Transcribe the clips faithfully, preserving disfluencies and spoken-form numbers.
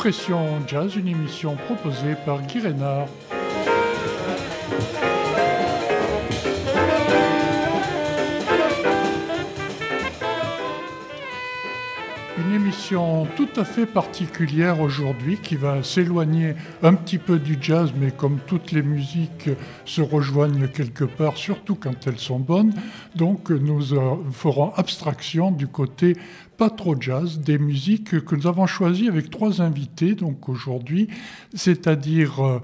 Expression Jazz, une émission proposée par Guy Reynard. Une émission tout à fait particulière aujourd'hui qui va s'éloigner un petit peu du jazz, mais comme toutes les musiques se rejoignent quelque part, surtout quand elles sont bonnes. Donc nous ferons abstraction du côté pas trop jazz, des musiques que nous avons choisies avec trois invités donc aujourd'hui, c'est-à-dire euh,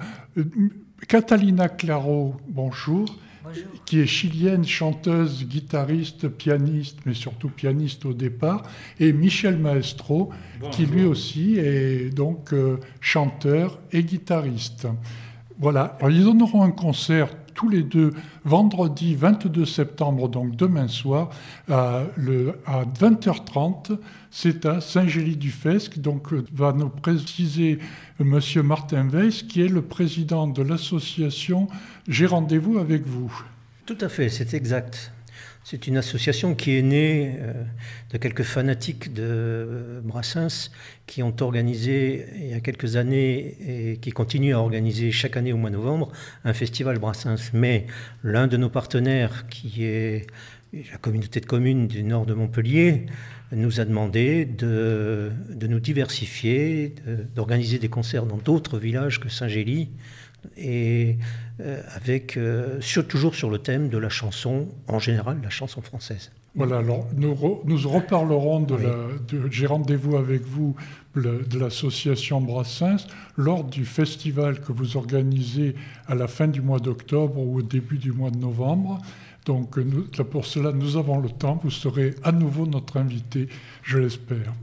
Catalina Claro, bonjour. Bonjour. Qui est chilienne, chanteuse, guitariste, pianiste, mais surtout pianiste au départ, et Michel Maestro, Bonjour. Qui lui aussi est donc euh, chanteur et guitariste. Voilà, alors, ils en auront un concert tous les deux vendredi vingt-deux septembre, donc demain soir, à, le, à vingt heures trente. C'est à Saint-Gély-du-Fesque, donc va nous préciser M. Martin Weiss, qui est le président de l'association J'ai rendez-vous avec vous. Tout à fait, c'est exact. C'est une association qui est née euh, de quelques fanatiques de Brassens qui ont organisé il y a quelques années et qui continuent à organiser chaque année au mois de novembre un festival Brassens. Mais l'un de nos partenaires, qui est la communauté de communes du nord de Montpellier, nous a demandé de, de nous diversifier, de, d'organiser des concerts dans d'autres villages que Saint-Gély, et euh, avec, euh, sur, toujours sur le thème de la chanson, en général la chanson française. Voilà, alors nous, re, nous reparlerons de, oui. la, de J'ai rendez-vous avec vous le, de l'association Brassens lors du festival que vous organisez à la fin du mois d'octobre ou au début du mois de novembre. Donc nous, pour cela, nous avons le temps. Vous serez à nouveau notre invité, je l'espère.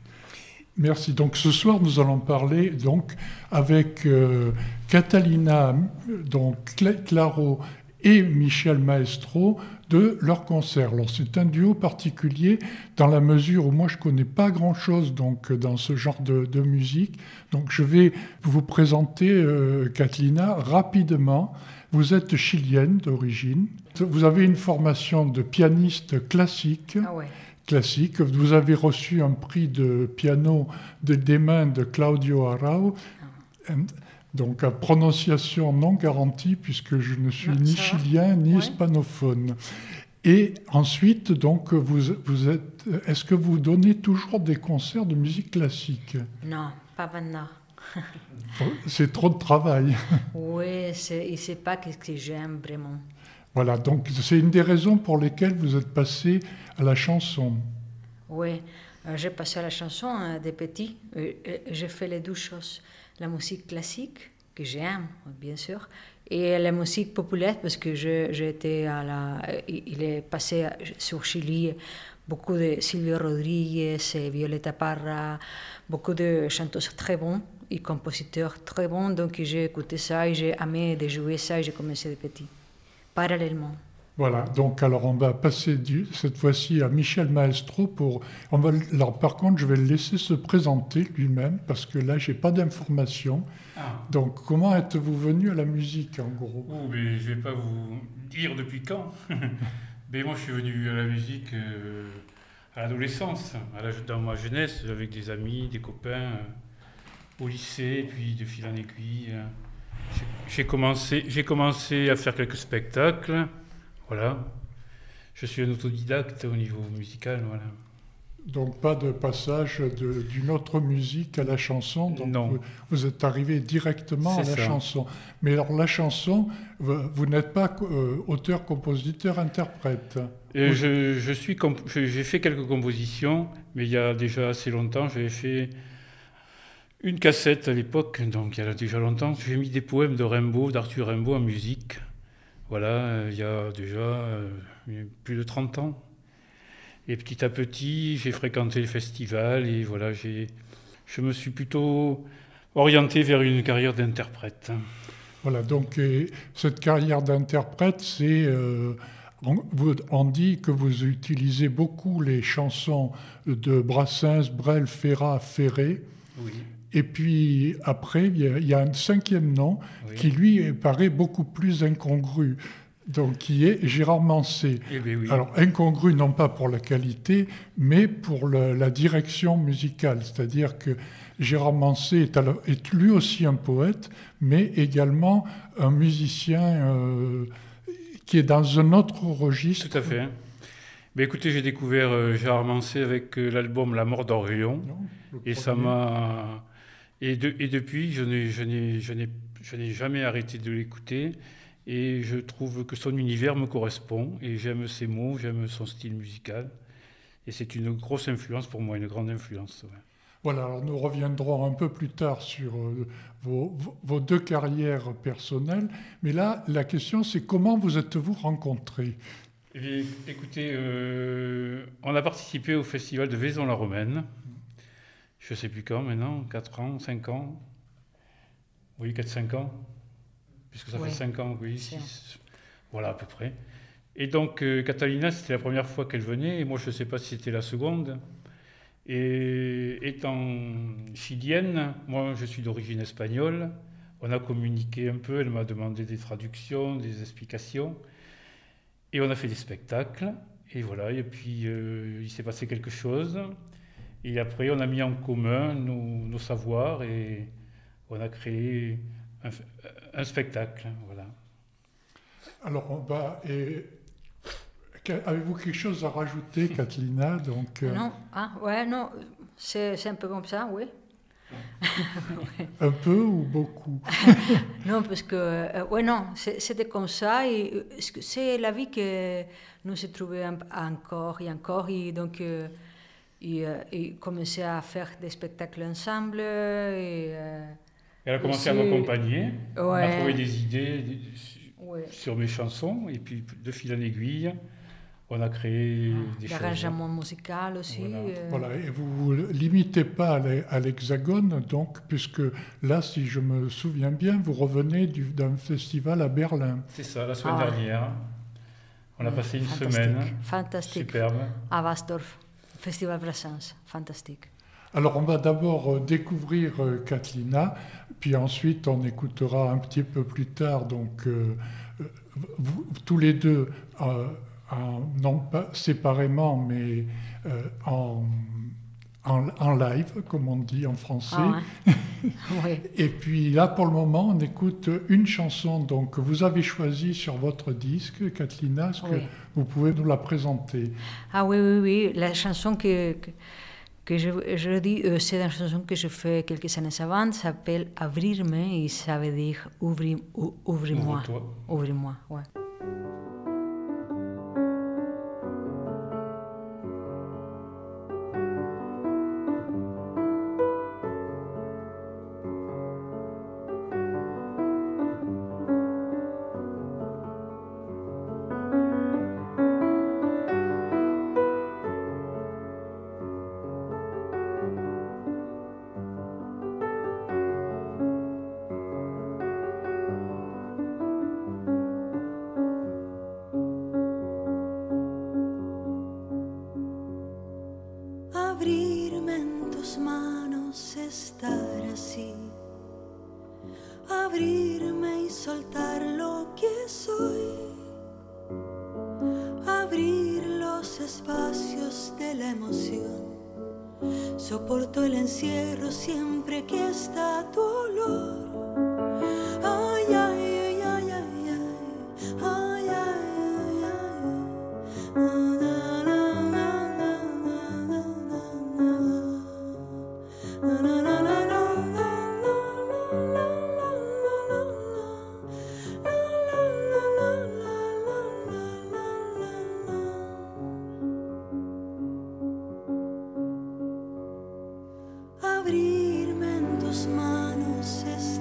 Merci. Donc ce soir, nous allons parler donc avec euh, Catalina donc, Claro et Michel Maestro de leur concert. Alors c'est un duo particulier dans la mesure où moi je connais pas grand-chose donc dans ce genre de, de musique. Donc je vais vous présenter euh, Catalina rapidement. Vous êtes chilienne d'origine. Vous avez une formation de pianiste classique. Ah ouais. classique. Vous avez reçu un prix de piano de, des mains de Claudio Arrau. Ah. Donc, à prononciation non garantie, puisque je ne suis non, ni chilien ni ouais. hispanophone. Et ensuite, donc, vous, vous êtes. Est-ce que vous donnez toujours des concerts de musique classique ? Non, pas maintenant. C'est trop de travail. Oui, c'est, c'est pas ce que j'aime vraiment. Voilà, donc c'est une des raisons pour lesquelles vous êtes passé à la chanson. Oui, euh, j'ai passé à la chanson euh, des petits. Euh, j'ai fait les deux choses. La musique classique, que j'aime, bien sûr, et la musique populaire, parce que je, j'étais à la... Il est passé sur Chili beaucoup de Silvio Rodríguez et Violeta Parra, beaucoup de chanteuses très bons et compositeurs très bons, donc j'ai écouté ça et j'ai aimé de jouer ça et j'ai commencé de petit, parallèlement. Voilà, donc alors on va passer du, cette fois-ci à Michel Maestro pour... On va, alors par contre, je vais le laisser se présenter lui-même parce que là, je n'ai pas d'informations. Ah. Donc comment êtes-vous venu à la musique en gros ? Oh, mais je ne vais pas vous dire depuis quand. Mais moi, je suis venu à la musique euh, à l'adolescence, à la, dans ma jeunesse, avec des amis, des copains, euh, au lycée, puis de fil en aiguille. Euh, j'ai, j'ai, commencé, j'ai commencé à faire quelques spectacles. Voilà, je suis un autodidacte au niveau musical, voilà. Donc pas de passage de, d'une autre musique à la chanson, donc non. Vous, vous êtes arrivé directement C'est à la ça. chanson. Mais alors la chanson, vous, vous n'êtes pas euh, auteur, compositeur, interprète. Et je, je suis comp- j'ai fait quelques compositions, mais il y a déjà assez longtemps, j'avais fait une cassette à l'époque, donc il y a déjà longtemps, j'ai mis des poèmes de Rimbaud, d'Arthur Rimbaud en musique. Voilà, euh, il y a déjà euh, plus de trente ans. Et petit à petit, j'ai fréquenté les festivals et voilà, j'ai, je me suis plutôt orienté vers une carrière d'interprète. Voilà, donc et cette carrière d'interprète, c'est... Euh, on, vous, on dit que vous utilisez beaucoup les chansons de Brassens, Brel, Ferrat, Ferré. Oui. Et puis après, il y a, il y a un cinquième nom oui. qui, lui, paraît beaucoup plus incongru. donc qui est Gérard Manset. Eh bien, oui. Alors, incongru non pas pour la qualité, mais pour le, la direction musicale. C'est-à-dire que Gérard Manset est, la, est lui aussi un poète, mais également un musicien euh, qui est dans un autre registre. Tout à fait. Mais écoutez, j'ai découvert euh, Gérard Manset avec euh, l'album La mort d'Orion. Et ça m'a... Et, de, et depuis, je n'ai, je, n'ai, je, n'ai, je n'ai jamais arrêté de l'écouter. Et je trouve que son univers me correspond. Et j'aime ses mots, j'aime son style musical. Et c'est une grosse influence pour moi, une grande influence. Ouais. Voilà, alors nous reviendrons un peu plus tard sur euh, vos, vos deux carrières personnelles. Mais là, la question, c'est comment vous êtes-vous rencontrés ? Eh bien, écoutez, euh, on a participé au festival de Vaison-la-Romaine. Je ne sais plus quand maintenant, quatre ans, cinq ans. Oui, quatre cinq ans. Puisque ça oui. fait cinq ans, oui, six. Voilà, à peu près. Et donc, euh, Catalina, c'était la première fois qu'elle venait. Et moi, je ne sais pas si c'était la seconde. Et étant chilienne, moi, je suis d'origine espagnole. On a communiqué un peu. Elle m'a demandé des traductions, des explications. Et on a fait des spectacles. Et voilà. Et puis, euh, il s'est passé quelque chose. Et après, on a mis en commun nos, nos savoirs et on a créé un, un spectacle. Voilà. Alors, on va... Et... Avez-vous quelque chose à rajouter, Catalina? Donc, euh... Non, ah, ouais, non, c'est, c'est un peu comme ça, oui. Un peu ou beaucoup? Non, parce que, euh, ouais, non, c'est, c'était comme ça. Et c'est la vie que nous se trouvait encore et encore. Et donc, euh, et, euh, et commençait à faire des spectacles ensemble. Et, euh, Elle a commencé aussi à m'accompagner. Ouais. On a trouvé des idées ouais. sur mes chansons. Et puis, de fil en aiguille, on a créé ah, des l'arrangement musical aussi. Voilà. Euh... voilà. Et vous ne vous limitez pas à l'Hexagone, donc, puisque là, si je me souviens bien, vous revenez du, d'un festival à Berlin. C'est ça, la semaine ah. dernière. On a passé une fantastique. semaine. Fantastique. Superbe. À Wasdorf, Festival Brassens. Fantastique. Alors, on va d'abord découvrir euh, Catalina, puis ensuite, on écoutera un petit peu plus tard, donc, euh, vous, tous les deux, euh, En, non pas séparément, mais euh, en, en, en live, comme on dit en français. Ah ouais. Oui. Et puis là, pour le moment, on écoute une chanson donc, que vous avez choisie sur votre disque, Catalina. Est-ce que oui. vous pouvez nous la présenter? Ah oui, oui, oui. La chanson que, que, que je, je dis, euh, c'est une chanson que je fais quelques années avant, s'appelle Abrirme, et ça veut dire ouvri, ou, ouvre-moi. Ouvre-toi. Ouvre-moi, ouais. Soporto el encierro siempre que está tu olor. Ay, ay, ay, ay, ay, ay, ay, ay, ay. Na, na, na, na, na, na, na, na, na. Abrirme en tus manos es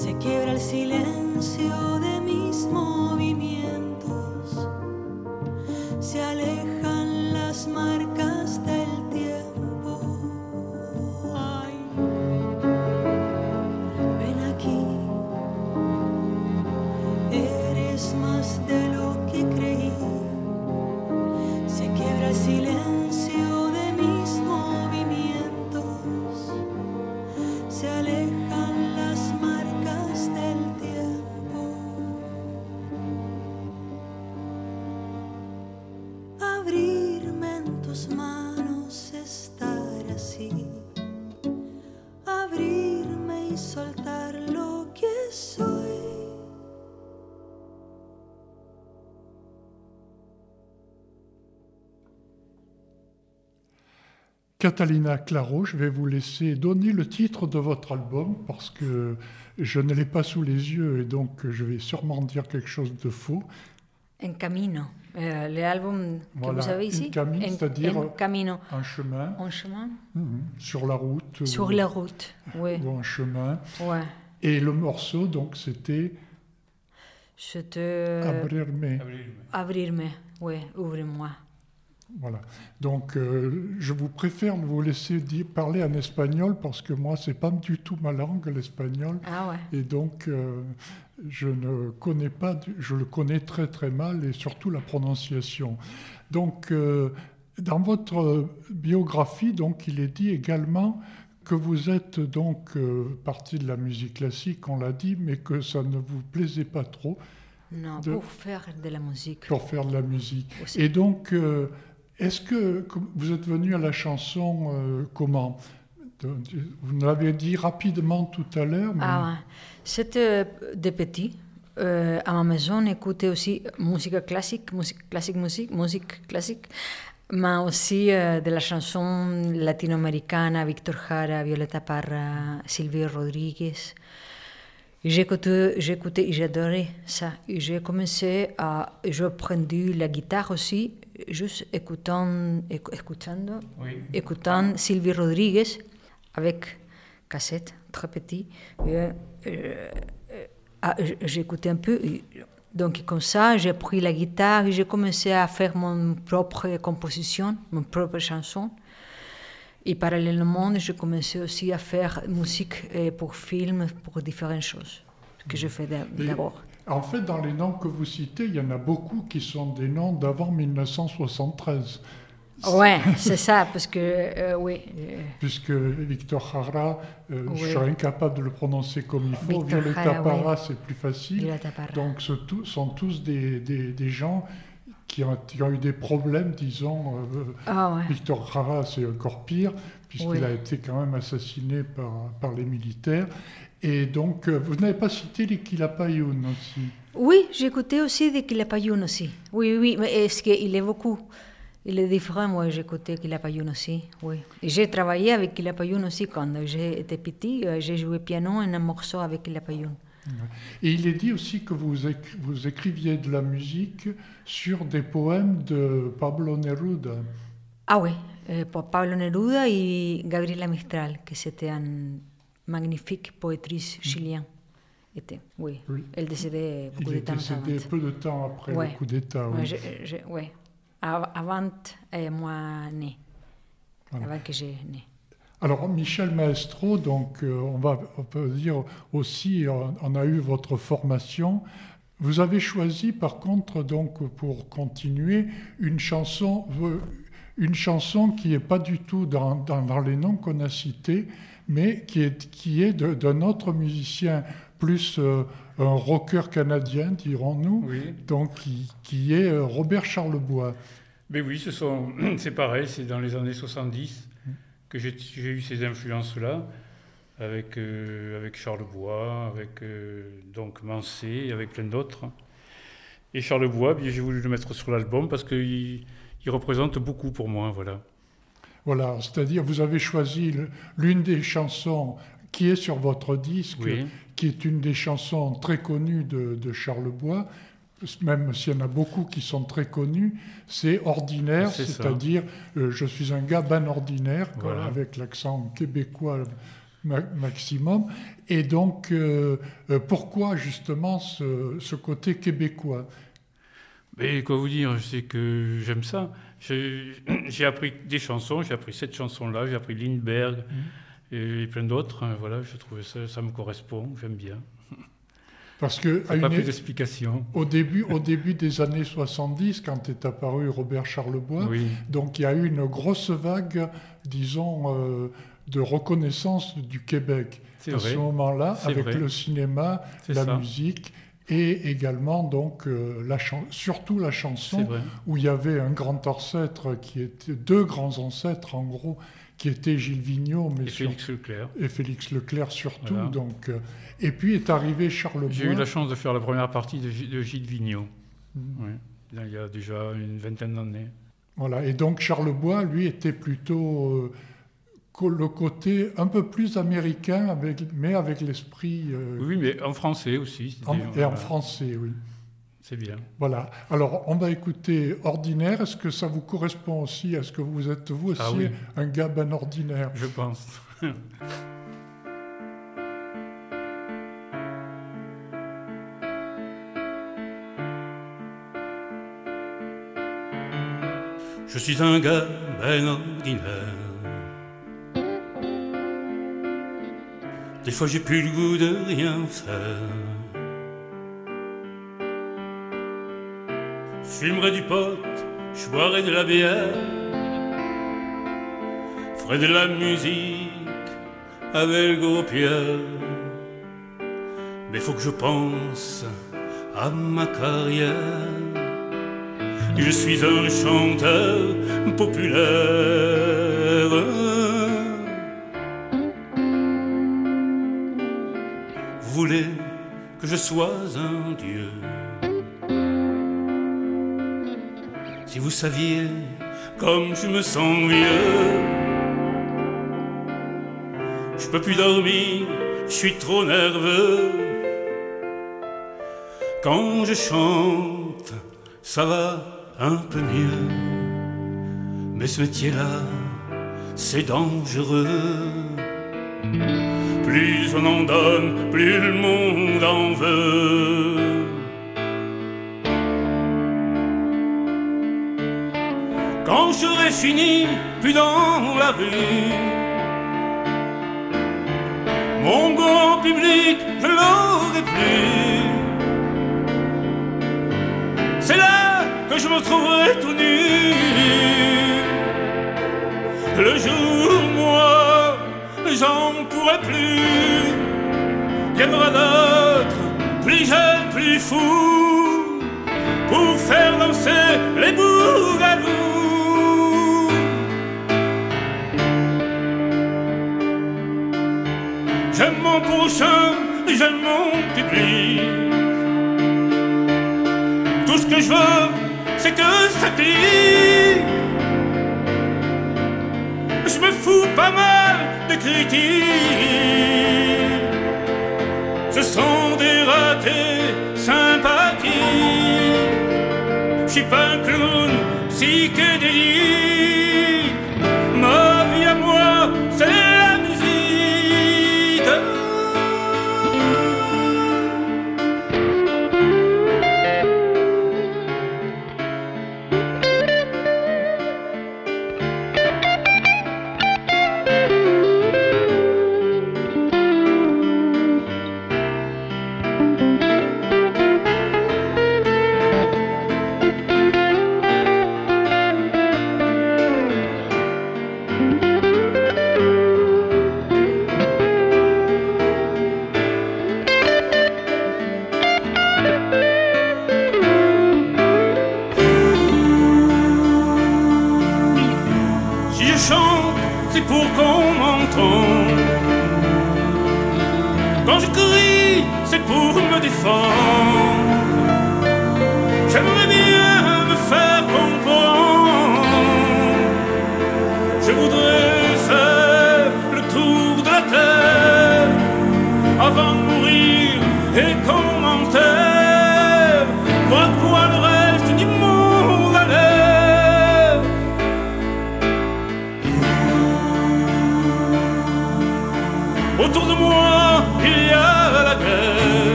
se quiebra el silencio de mis movimientos, se alejan las marcas del tiempo. Ay, ven aquí, eres más de lo que creí, se quiebra el silencio de mis movimientos, se alejan las marcas del tiempo. Abrirme en tus manos, estar así, abrirme y soltar lo que soy. Catalina Claro, je vais vous laisser donner le titre de votre album parce que je ne l'ai pas sous les yeux et donc je vais sûrement dire quelque chose de faux. En camino. Euh, l'album que Voilà, vous avez ici. in camino, En- c'est-à-dire en camino. un chemin, En chemin. mhm, sur la route Sur ou, la route. Oui. ou un chemin. Ouais. Et le morceau, donc, c'était C'était Abrirme. abrirme. Oui, ouvre-moi. Voilà. Donc, euh, je vous préfère vous laisser dire, parler en espagnol parce que moi, c'est pas du tout ma langue, l'espagnol. Ah ouais. Et donc, euh, je ne connais pas, du- je le connais très très mal et surtout la prononciation. Donc, euh, dans votre biographie, donc, il est dit également que vous êtes donc euh, parti de la musique classique, on l'a dit, mais que ça ne vous plaisait pas trop Non, De- pour faire de la musique. pour faire de la musique. aussi. Et donc, euh, est-ce que que vous êtes venu à la chanson euh, comment De- de- Vous nous l'avez dit rapidement tout à l'heure, mais Ah ouais. C'était des petits. Euh, à ma maison, on écoutait aussi musique classique, musique classique, musique, musique classique, mais aussi euh, de la chanson latino-américaine, Victor Jara, Violeta Parra, Silvio Rodriguez. Et J'écoutais, j'écoutais et j'adorais ça. Et j'ai commencé à. J'ai appris la guitare aussi, juste écoutant, écou- écoutant, Oui. écoutant Silvio Rodriguez avec cassette, très petit. Et, euh, euh, ah, j- j'écoutais un peu. Et donc, comme ça, j'ai pris la guitare et j'ai commencé à faire mon propre composition, mon propre chanson. Et parallèlement, j'ai commencé aussi à faire musique euh, pour films, pour différentes choses que je fais d'a- Et- d'abord. en fait, dans les noms que vous citez, il y en a beaucoup qui sont des noms d'avant mille neuf cent soixante-treize, Ouais, c'est ça, parce que, euh, oui, euh, puisque Victor Jara, euh, je Oui. serais incapable de le prononcer comme il faut. Victor Violeta Jara, Parra, oui. c'est plus facile. Violeta Parra. Donc, ce tout- sont tous des, des- des gens qui ont, qui ont eu des problèmes, disons. euh, Ah ouais. Victor Jara, c'est encore pire, puisqu'il Oui. a été quand même assassiné par, par les militaires. Et donc, euh, vous n'avez pas cité les Quilapayún aussi. Oui, j'écoutais aussi des Quilapayún aussi. Oui, oui, mais est-ce qu'il est beaucoup? Il est différent, moi j'écoutais Quilapayún aussi, oui. Et j'ai travaillé avec Quilapayún aussi quand j'étais petit, euh, j'ai joué piano en un morceau avec Quilapayún. Et il est dit aussi que vous, écri- vous écriviez de la musique sur des poèmes de Pablo Neruda. Ah oui, euh, pour Pablo Neruda et Gabriela Mistral, que c'était un magnifique poétrice chilien. Était, oui. Oui. Elle décédait beaucoup Il de est temps décédé avant. peu de temps après Ouais. le coup d'État. oui. Ouais, je- je- ouais. Av- Avant euh, moi né, Voilà. avant que j'ai né. Alors, Michel Maestro, donc, euh, on, va, on peut dire aussi, on, on a eu votre formation. Vous avez choisi, par contre, donc, pour continuer, une chanson, euh, une chanson qui n'est pas du tout dans, dans- dans les noms qu'on a cités, mais qui est, qui est de- d'un autre musicien, plus euh, un rocker canadien, dirons-nous, Oui. donc, qui, qui est euh, Robert Charlebois. Mais oui, ce sont, c'est pareil, c'est dans les années soixante-dix que j'ai j'ai eu ces influences-là, avec, euh, avec Charlebois, avec euh, donc Mancé, avec plein d'autres. Et Charlebois, bien, j'ai voulu le mettre sur l'album parce qu'il il représente beaucoup pour moi, voilà. Voilà, c'est-à-dire vous avez choisi le- l'une des chansons qui est sur votre disque, Oui. qui est une des chansons très connues de, de Charlebois, même s'il y en a beaucoup qui sont très connues, c'est Ordinaire, C'est ça. c'est-à-dire euh, je suis un gars ben ordinaire, quoi, Voilà. avec l'accent québécois ma- maximum. Et donc, euh, euh, pourquoi justement ce, ce côté québécois? Mais quoi vous dire, c'est que j'aime ça. J'ai, j'ai appris des chansons, j'ai appris cette chanson-là, j'ai appris Lindbergh mmh. et plein d'autres. Voilà, je trouvais ça, ça me correspond, j'aime bien. Parce que à pas une... plus d'explications. Au début, au début des années soixante-dix, quand est apparu Robert Charlebois, oui. donc il y a eu une grosse vague, disons, euh, de reconnaissance du Québec. C'est à vrai. ce moment-là, C'est avec vrai. le cinéma, C'est la ça. musique et également donc euh, la chan- surtout la chanson, où il y avait un grand ancêtre qui était deux grands ancêtres en gros, qui étaient Gilles Vigneault, mais et sur... Félix Leclerc. Et Félix Leclerc surtout. Voilà. Donc, euh... et puis est arrivé Charlebois. J'ai eu la chance de faire la première partie de, G- de Gilles Vigneault. Mmh. Oui. Là, il y a déjà une vingtaine d'années. Voilà. Et donc Charlebois, lui, était plutôt euh, le côté un peu plus américain, avec, mais avec l'esprit. Euh... Oui, mais en français aussi. En, et voilà. en français, oui. C'est bien. Voilà. Alors, on va écouter Ordinaire. Est-ce que ça vous correspond aussi? Est-ce que vous êtes, vous aussi, ah oui. un gars ben ordinaire? Je pense. Je suis un gars ben ordinaire. Des fois j'ai plus le goût de rien faire. Je fumerai du pot, je boirai de la bière, ferai de la musique avec le gros Pierre. Mais faut que je pense à ma carrière. Je suis un chanteur populaire. Vous voulez que je sois un dieu? Si vous saviez comme je me sens vieux, je peux plus dormir, je suis trop nerveux. Quand je chante, ça va un peu mieux, mais ce métier-là, c'est dangereux. Plus on en donne, plus le monde en veut. Quand j'aurai fini, plus dans la rue, mon grand public, je l'aurai plus. C'est là que je me trouverai tout nu. Le jour, moi, j'en pourrai plus. Il y en aura d'autres, plus jeunes, plus fous, pour faire danser les bougalous. J'aime mon prochain, j'aime mon public. Tout ce que je veux, c'est que ça clique. Je me fous pas mal de critiques. Ce sont des ratés sympathiques. Je suis pas un clown psychédélique. Ma vie à moi, c'est la musique. C'est pour qu'on m'entende. Quand je crie, c'est pour me défendre. J'aimerais bien me faire comprendre. Je voudrais faire le tour de la terre avant de mourir et commentaire. Voir quoi le reste du monde a l'air.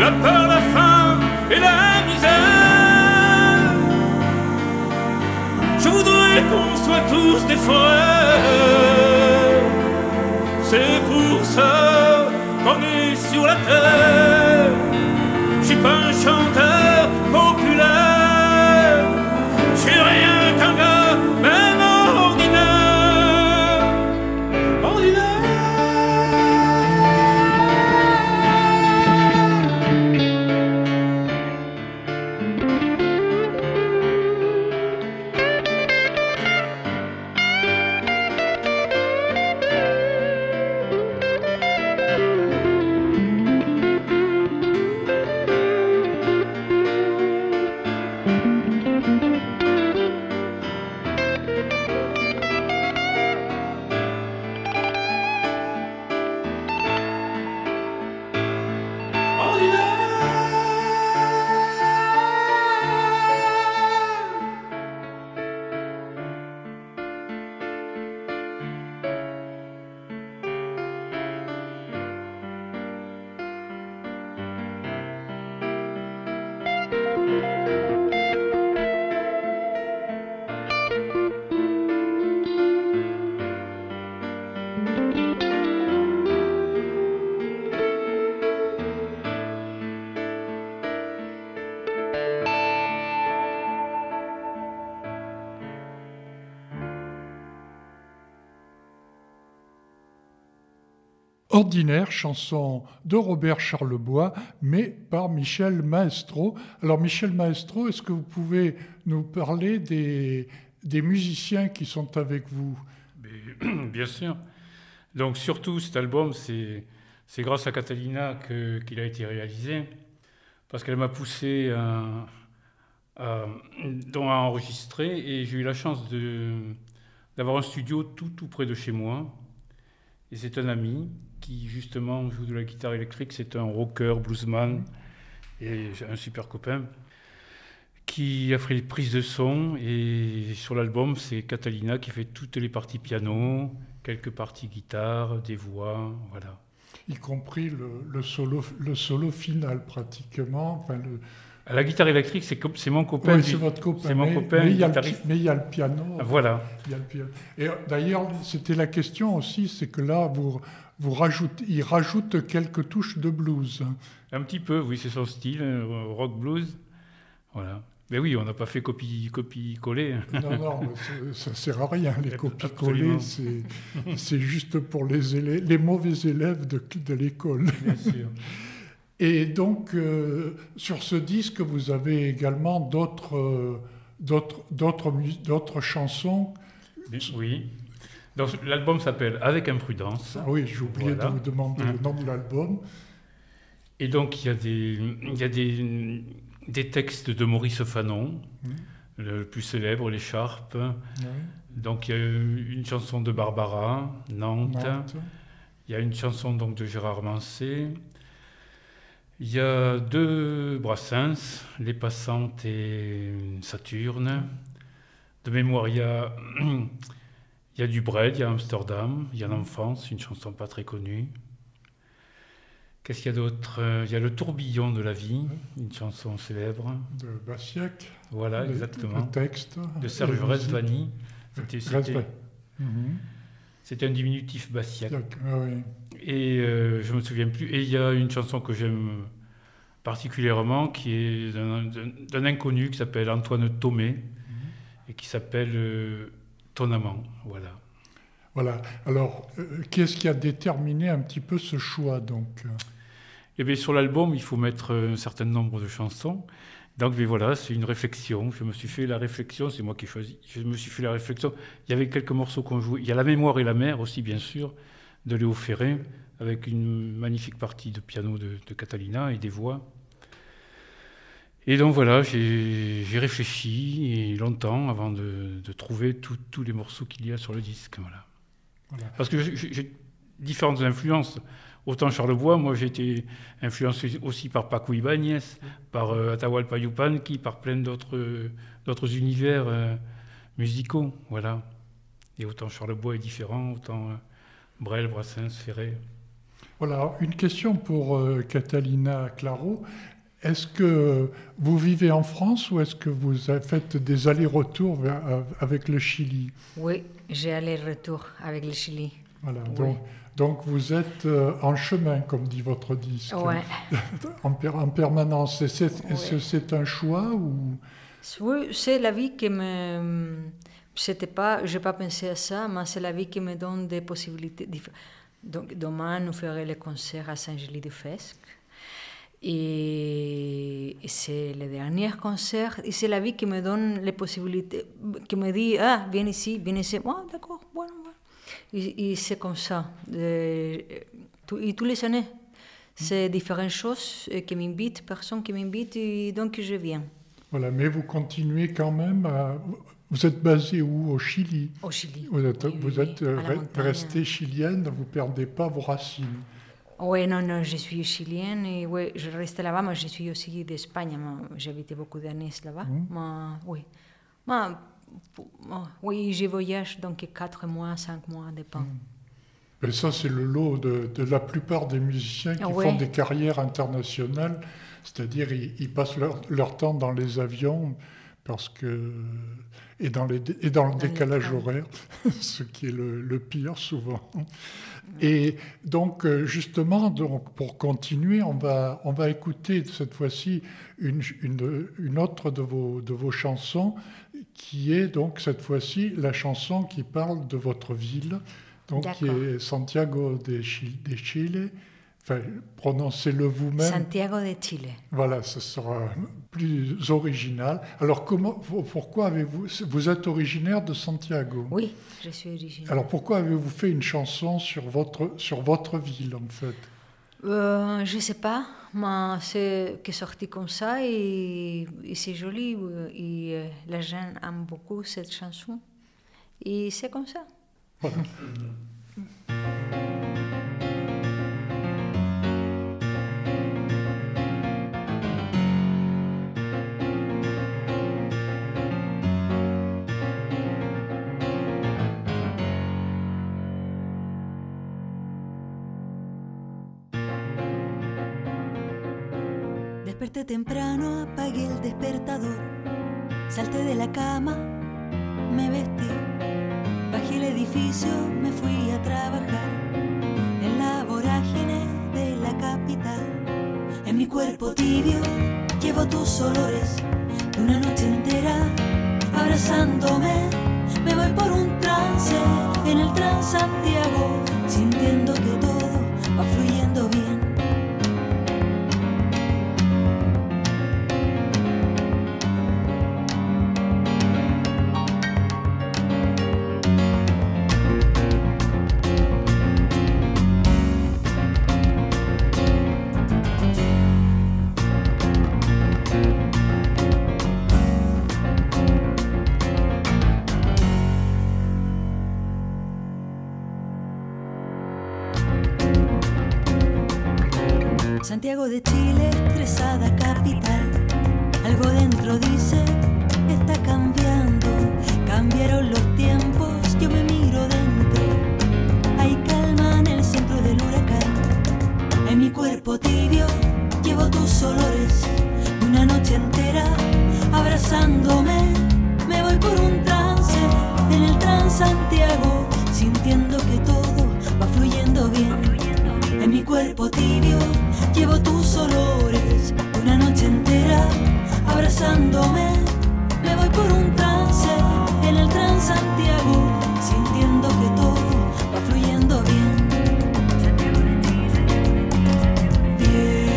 la peur, la faim et la misère. Je voudrais qu'on soit tous des forêts. C'est pour ça qu'on est sur la terre. Je suis pas un chanteur populaire, je suis rien qu'un gars, même ordinaire, ordinaire. Ordinaire, chanson de Robert Charlebois, mais par Michel Maestro. Alors Michel Maestro, est-ce que vous pouvez nous parler des, des musiciens qui sont avec vous? Mais, bien sûr. Donc surtout cet album, c'est, c'est grâce à Catalina que, qu'il a été réalisé, parce qu'elle m'a poussé à, à, à enregistrer, et j'ai eu la chance de, d'avoir un studio tout, tout près de chez moi. Et c'est un ami qui justement joue de la guitare électrique, c'est un rocker, bluesman, et j'ai un super copain, qui a fait les prises de son, et sur l'album, c'est Catalina qui fait toutes les parties piano, quelques parties guitare, des voix, voilà. Y compris le, le, solo, le solo final, pratiquement. Enfin, le... La guitare électrique, c'est, c'est mon copain. Oui, c'est votre copain. C'est mon mais, copain, mais il y a guitariste. le, mais il y a le piano. Voilà. Il y a le piano. Et d'ailleurs, c'était la question aussi, c'est que là, vous, vous rajoutez, il rajoute quelques touches de blues. Un petit peu, oui, c'est son style, rock blues. Voilà. Mais oui, on n'a pas fait copie, copie coller. Non, non, ça ne sert à rien. Les copies collées, c'est, c'est juste pour les, élèves, les mauvais élèves de, de l'école. Bien sûr. Et donc, euh, sur ce disque, vous avez également d'autres, euh, d'autres, d'autres, d'autres chansons. Oui. Donc, l'album s'appelle Avec Imprudence. Ah oui, j'ai oublié voilà. de vous demander mmh. le nom de l'album. Et donc, il y a des, il y a des, des textes de Maurice Fanon, mmh. le plus célèbre, L'écharpe. Oui. Donc, il y a une chanson de Barbara, Nantes. Nantes. Il y a une chanson donc, de Gérard Manset. Il y a deux Brassens, Les Passantes et Saturne. De mémoire, il y a, il y a du Brel, il y a Amsterdam, il y a l'Enfance, une chanson pas très connue. Qu'est-ce qu'il y a d'autre? Il y a Le Tourbillon de la vie, une chanson célèbre. De Bassiac. Voilà, le, exactement. Le texte. De Serge Rezvani. C'était, c'était, mm-hmm. c'était un diminutif Bassiac. Ah oui. Et euh, je ne me souviens plus. Et il y a une chanson que j'aime particulièrement, qui est d'un, d'un, d'un inconnu qui s'appelle Antoine Thomé, mmh. et qui s'appelle euh, Ton amant. Voilà. Voilà. Alors, euh, qu'est-ce qui a déterminé un petit peu ce choix donc? Eh bien, sur l'album, il faut mettre un certain nombre de chansons. Donc, mais voilà, c'est une réflexion. Je me suis fait la réflexion, c'est moi qui ai choisi. Je me suis fait la réflexion. Il y avait quelques morceaux qu'on jouait. Il y a La mémoire et la mer aussi, bien sûr, de Léo Ferré, avec une magnifique partie de piano de, de Catalina et des voix. Et donc voilà, j'ai, j'ai réfléchi et longtemps avant de, de trouver tous les morceaux qu'il y a sur le disque. Voilà. Voilà. Parce que j'ai, j'ai différentes influences. Autant Charlebois, moi j'ai été influencé aussi par Paco Ibáñez, par euh, Atahualpa Yupanqui, par plein d'autres, euh, d'autres univers euh, musicaux. Voilà. Et autant Charlebois est différent, autant... Euh, Brel, Brassens, Ferré. Voilà, une question pour euh, Catalina Claro. Est-ce que vous vivez en France ou est-ce que vous faites des allers-retours vers, avec le Chili? Oui, j'ai aller-retour avec le Chili. Voilà, Oui. donc, donc vous êtes euh, en chemin, comme dit votre disque, Ouais. en, per- en permanence. Et c'est, est-ce que Ouais. c'est un choix ou... Oui, c'est la vie qui me... C'était pas... Je n'ai pas pensé à ça, mais c'est la vie qui me donne des possibilités. diff- Donc, demain, nous ferons le concert à Saint-Gély-de-Fesque. Et, et c'est le dernier concert. Et c'est la vie qui me donne les possibilités, qui me dit, ah, viens ici, viens ici. Ah, d'accord, bueno, bueno. Et, et c'est comme ça. Euh, tout- et tous les années, c'est différentes choses qui m'invitent, personnes qui m'invitent, et donc je viens. Voilà, mais vous continuez quand même à... Vous êtes basé où? Au Chili? Au Chili. Vous êtes, Oui, vous oui, êtes oui, euh, à la re- montagne. restée chilienne, vous ne perdez pas vos racines. Oui, non, non, je suis chilienne et oui, je reste là-bas, mais je suis aussi d'Espagne. mais J'ai habité beaucoup d'années là-bas. Mm. Mais, oui. Mais, pour- oui, je voyage donc quatre mois, cinq mois, dépend. Et ça, c'est le lot de, de la plupart des musiciens qui Ouais. font des carrières internationales. C'est-à-dire, ils, ils passent leur, leur temps dans les avions parce que, et, dans les, et dans le Dans les décalage trains. horaire, ce qui est le, le pire souvent. Et donc, euh, justement, donc, pour continuer, on va, on va écouter cette fois-ci une, une, une autre de vos, de vos chansons, qui est donc cette fois-ci la chanson qui parle de votre ville, donc qui D'accord. est Santiago de, Chi- de Chile. Enfin, prononcez-le vous-même. Santiago de Chile. Voilà, ce sera plus original. Alors, comment, pourquoi avez-vous... Vous êtes originaire de Santiago? Oui, je suis originaire. Alors, pourquoi avez-vous fait une chanson sur votre, sur votre ville, en fait? Euh, je ne sais pas, mais c'est qui est sorti comme ça et, et c'est joli. euh, Et euh, les gens aiment beaucoup cette chanson. Et c'est comme ça. Voilà. Desperté temprano, apagué el despertador, salté de la cama, me vestí, bajé el edificio, me fui a trabajar en la vorágine de la capital. En mi cuerpo tibio llevo tus olores de una noche entera abrazándome. Me voy por un trance en el Transantiago, sintiendo que todo va fluyendo bien. Santiago de Chile, estresada capital. Algo dentro dice, está cambiando. Cambiaron los tiempos, yo me miro dentro. Hay calma en el centro del huracán. En mi cuerpo tibio llevo tus olores de una noche entera abrazándome. Me voy por un trance en el Transantiago, sintiendo que todo va fluyendo bien. En mi cuerpo tibio llevo tus olores una noche entera abrazándome. Me voy por un trance en el Transantiago, sintiendo que todo va fluyendo bien. Bien.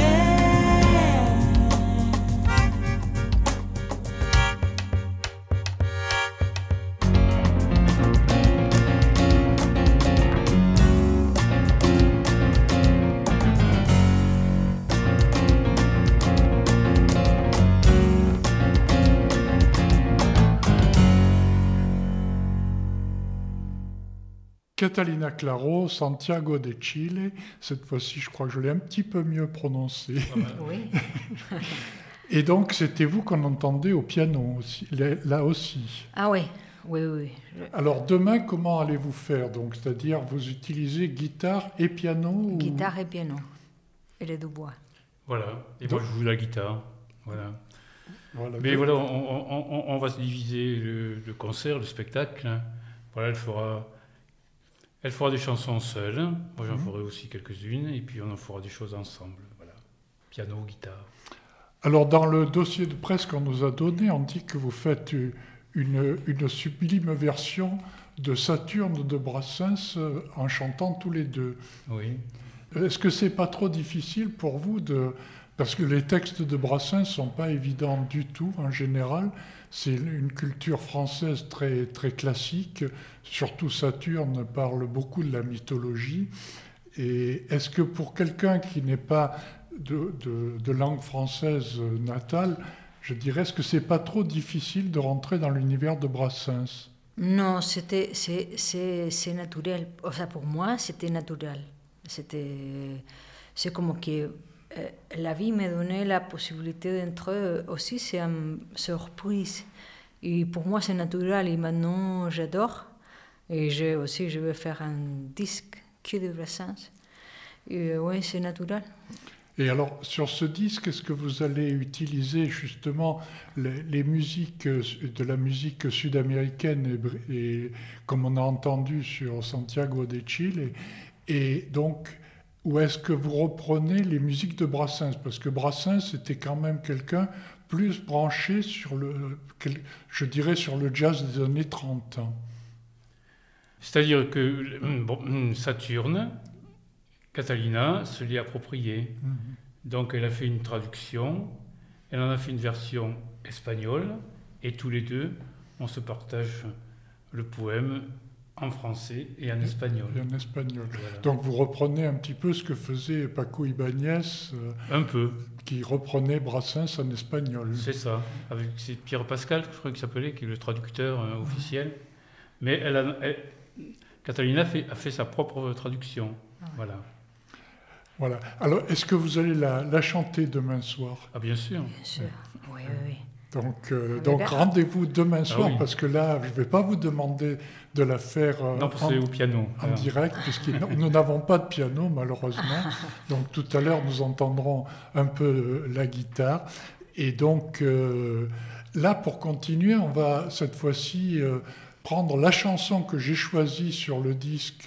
Catalina Claro, Santiago de Chile. Cette fois-ci, je crois que je l'ai un petit peu mieux prononcé. Oui. Et donc, c'était vous qu'on entendait au piano, aussi, là aussi. Ah oui, oui, oui. Je- Alors demain, comment allez-vous faire donc? C'est-à-dire, vous utilisez guitare et piano ou- Guitare et piano. Et les deux bois. Voilà. Et Donc- moi, je joue la guitare. Voilà. Voilà. Mais voilà, on, on- on- on va se diviser le, le concert, le spectacle. hein. Voilà, elle fera, elle fera des chansons seule. Moi, j'en Mhm. ferai aussi quelques-unes. Et puis, on en fera des choses ensemble. Voilà. Piano, guitare. Alors, dans le dossier de presse qu'on nous a donné, on dit que vous faites une, une sublime version de Saturne de Brassens euh, en chantant tous les deux. Oui. Est-ce que c'est pas trop difficile pour vous de... Parce que les textes de Brassens sont pas évidents du tout en général. C'est une culture française très, très classique. Surtout Saturne parle beaucoup de la mythologie. Et est-ce que pour quelqu'un qui n'est pas de, de- de langue française natale, je dirais, est-ce que c'est pas trop difficile de rentrer dans l'univers de Brassens? Non, c'était, c'est, c'est, c'est naturel. Enfin, pour moi, c'était naturel. C'était, c'est comme que euh, la vie m'a donné la possibilité d'entrer aussi, c'est une surprise. Et pour moi, c'est naturel. Et maintenant, j'adore. Et j'ai aussi, je vais faire un disque que de Brassens. Et oui, c'est naturel. Et alors, sur ce disque, est-ce que vous allez utiliser justement les, les musiques euh, de la musique sud-américaine et, br- et comme on a entendu sur Santiago de Chile, et, et donc, ou est-ce que vous reprenez les musiques de Brassens? Parce que Brassens était quand même quelqu'un plus branché sur le, quel- je dirais, sur le jazz des années trente. C'est-à-dire que bon, Saturne, Catalina se l'est approprié. Mhm. Donc elle a fait une traduction, elle en a fait une version espagnole, et tous les deux, on se partage le poème en français et en espagnol. Et en espagnol. Voilà. Donc vous reprenez un petit peu ce que faisait Paco Ibáñez, euh, Un peu, qui reprenait Brassens en espagnol. c'est ça. Avec c'est Pierre Pascal, je crois qu'il s'appelait, qui est le traducteur euh, officiel. Mais elle a, elle- Catalina fait- a fait sa propre traduction. Voilà. Voilà. Alors, est-ce que vous allez la, la chanter demain soir? Ah bien sûr. Bien sûr. Oui, oui, oui. Donc, euh, On donc verra. rendez-vous demain soir, oui. parce que là, je ne vais pas vous demander de la faire euh, Non, parce que c'est en, au piano. en Alors, direct, puisque nous n'avons pas de piano, malheureusement. Donc, tout à l'heure, nous entendrons un peu euh, la guitare. Et donc, euh, là, pour continuer, on va cette fois-ci euh, prendre la chanson que j'ai choisie sur le disque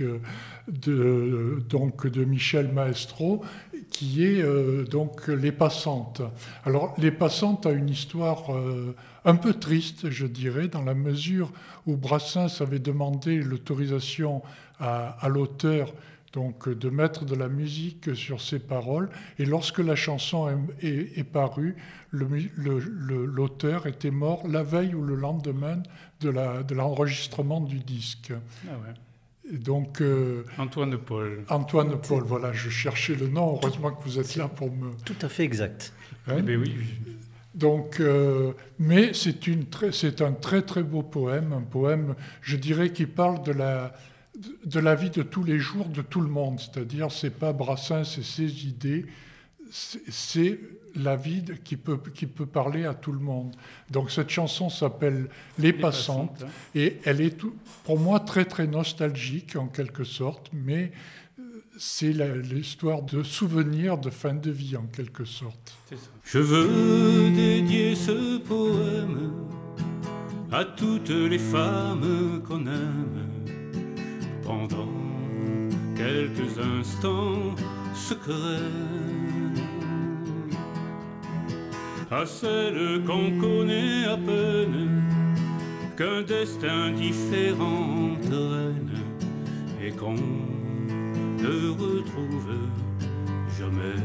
de, donc, de Michel Maestro, qui est euh, donc Les Passantes. Alors, Les Passantes a une histoire euh, un peu triste, je dirais, dans la mesure où Brassens avait demandé l'autorisation à, à l'auteur donc de mettre de la musique sur ses paroles. Et lorsque la chanson est, est, est parue, le, le, le, l'auteur était mort la veille ou le lendemain de, la, de l'enregistrement du disque. ah ouais. Et donc, euh, Antoine Paul. Antoine Paul, voilà, je cherchais le nom, heureusement que vous êtes là pour me... Tout à fait exact. Hein Eh ben oui. Donc, euh, mais c'est, une très, c'est un très très beau poème, un poème, je dirais, qui parle de la, de la vie de tous les jours de tout le monde. C'est-à-dire, c'est pas Brassens et ses idées, c'est, c'est la vie de- qui peut, qui peut parler à tout le monde. Donc, cette chanson s'appelle Les, Les Passantes, Passantes, hein. et elle est tout- pour moi très très nostalgique en quelque sorte, mais euh, c'est la- l'histoire de souvenirs de fin de vie en quelque sorte. C'est ça. Je veux dédier ce poème à toutes les femmes qu'on aime pendant quelques instants secrets, à celles qu'on connaît à peine, qu'un destin différent traîne et qu'on ne retrouve jamais,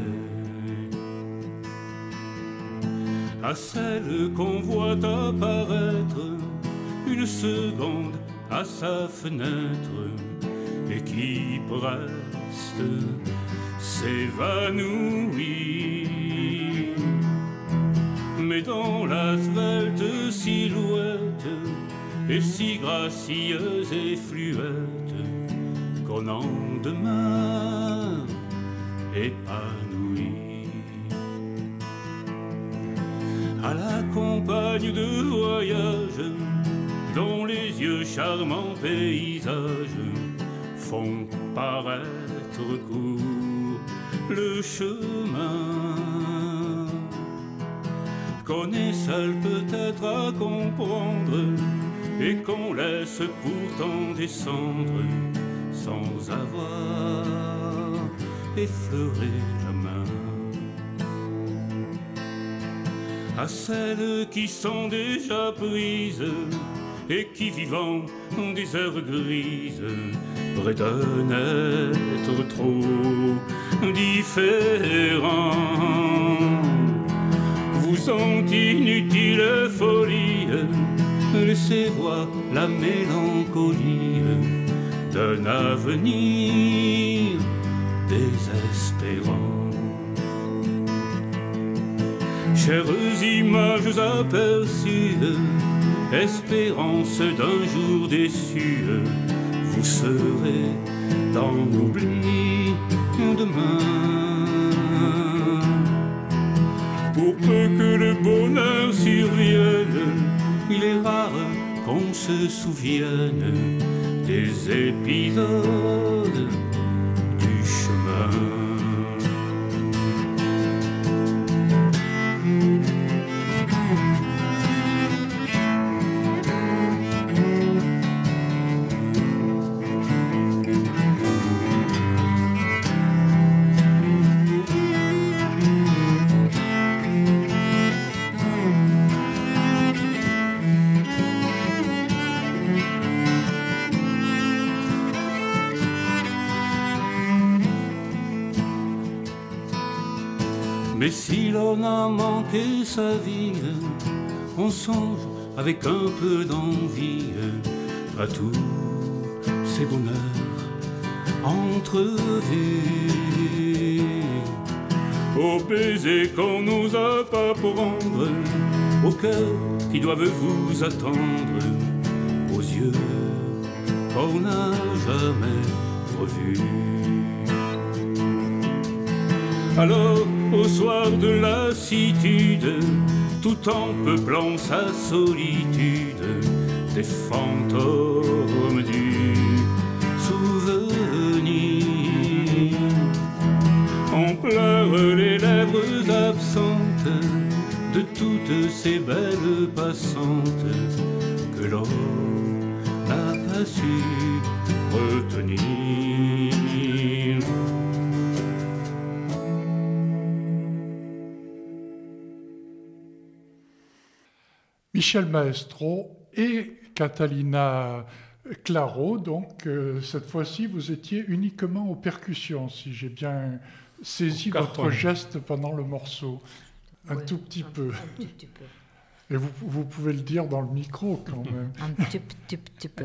à celles qu'on voit apparaître une seconde à sa fenêtre et qui presque s'évanouit. Mais dans la svelte silhouette est si gracieuse et fluette qu'on en demeure épanoui. À la compagne de voyage, dont les yeux charmants paysages font paraître court le chemin qu'on est seul peut-être à comprendre et qu'on laisse pourtant descendre sans avoir effleuré la main. À celles qui sont déjà prises et qui vivant des heures grises près d'un être trop différent vous ont inutile folie, laissez voir la mélancolie d'un avenir désespérant. Chères images aperçues, espérance d'un jour déçu, vous serez dans l'oubli demain. Pour peu que le bonheur survienne, il est rare qu'on se souvienne des épisodes du chemin. Mais si l'on a manqué sa vie, on songe avec un peu d'envie à tous ces bonheurs entrevus, aux baisers qu'on n'osa pas prendre, aux cœurs qui doivent vous attendre, aux yeux qu'on n'a jamais revus. Alors, au soir de lassitude, tout en peuplant sa solitude, des fantômes du souvenir, on pleure les lèvres absentes de toutes ces belles passantes que l'on n'a pas su retenir. Michel Maestro et Catalina Claro, donc euh, cette fois-ci vous étiez uniquement aux percussions, si j'ai bien saisi votre geste pendant le morceau, un oui, tout petit un, peu. Un petit peu. Et vous, vous pouvez le dire dans le micro quand même. Un tout petit, petit peu.